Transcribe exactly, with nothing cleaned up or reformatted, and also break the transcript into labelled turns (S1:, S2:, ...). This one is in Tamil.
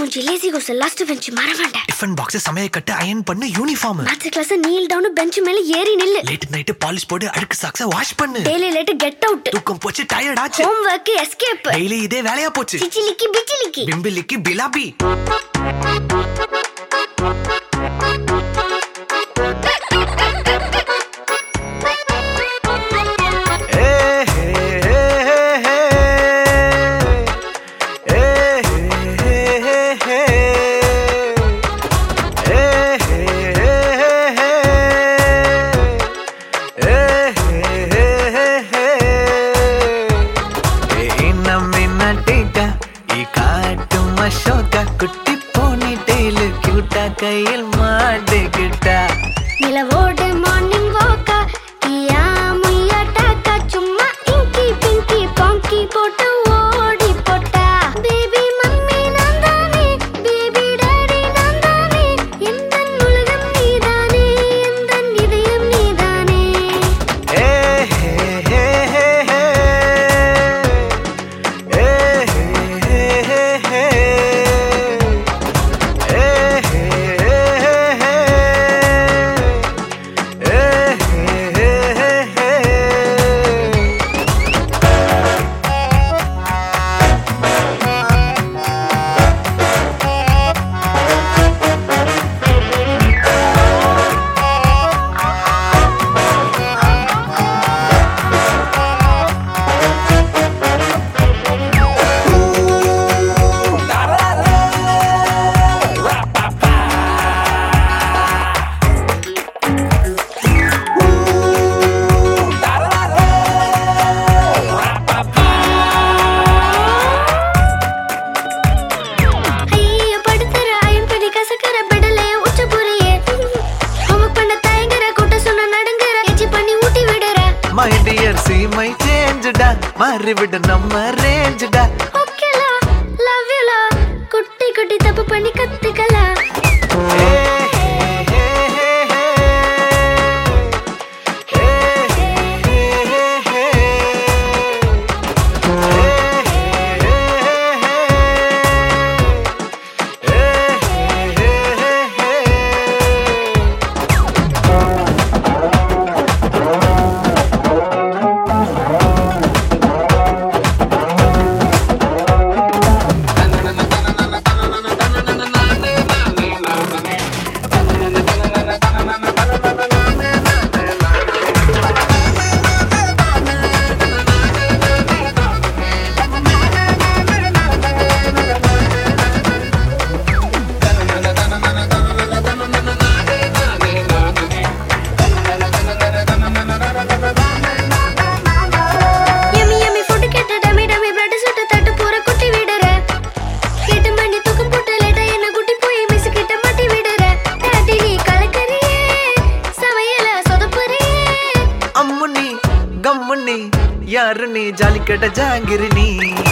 S1: மூஞ்சி லேசி கோஸ் லாஸ்ட் பெஞ்ச் மறவாண்டே.
S2: டிஃபன் பாக்ஸ் சமைய கட்டு அயன் பண்ணு uniform.
S1: Maths class kneel down bench மேல ஏறி நில்லு.
S2: லேட் நைட் பாலிஷ் போடு அடுக்கு சாக்ஸ வாஷ் பண்ணு.
S1: Daily late get out.
S2: தூக்கம் போச்சு டயர்ட் ஆச்சு.
S1: Home work escape.
S2: டெய்லி இதே வேலையா போச்சு.
S1: சிச்சிலிக்கி பிச்சிலிக்கி
S2: பிம்பிலிக்கி பிலாபி. குட்டி போனி டெய்லு கியூட்டா கையில் மாட்டிக்கிட்டா.
S1: நிலவோடு மார்னிங் வாக்கா கியா முய்யா டாக்கா சும்மா இங்கி பிங்கி பாங்கி போட்டு ஓடி போட்டா. பேபி மம்மி நான் தானே பேபி டாடி நான் தானே எந்தன் உலகம் நீதானே எந்தன் இதயம் நீதானே.
S2: ஏ ஹே ஹே ஹே ஹே ஏ ஹே ஹே ஹே My dear see my change da மாறி விடு நம்ம ரேஞ்ச் da.
S1: ஓகேலா லவ் யூ லா குட்டி குட்டி தப்பு பண்ணி கத்துக்கலா.
S2: யாரு நீ ஜாலிக்கட்ட ஜாங்கிரி நீ.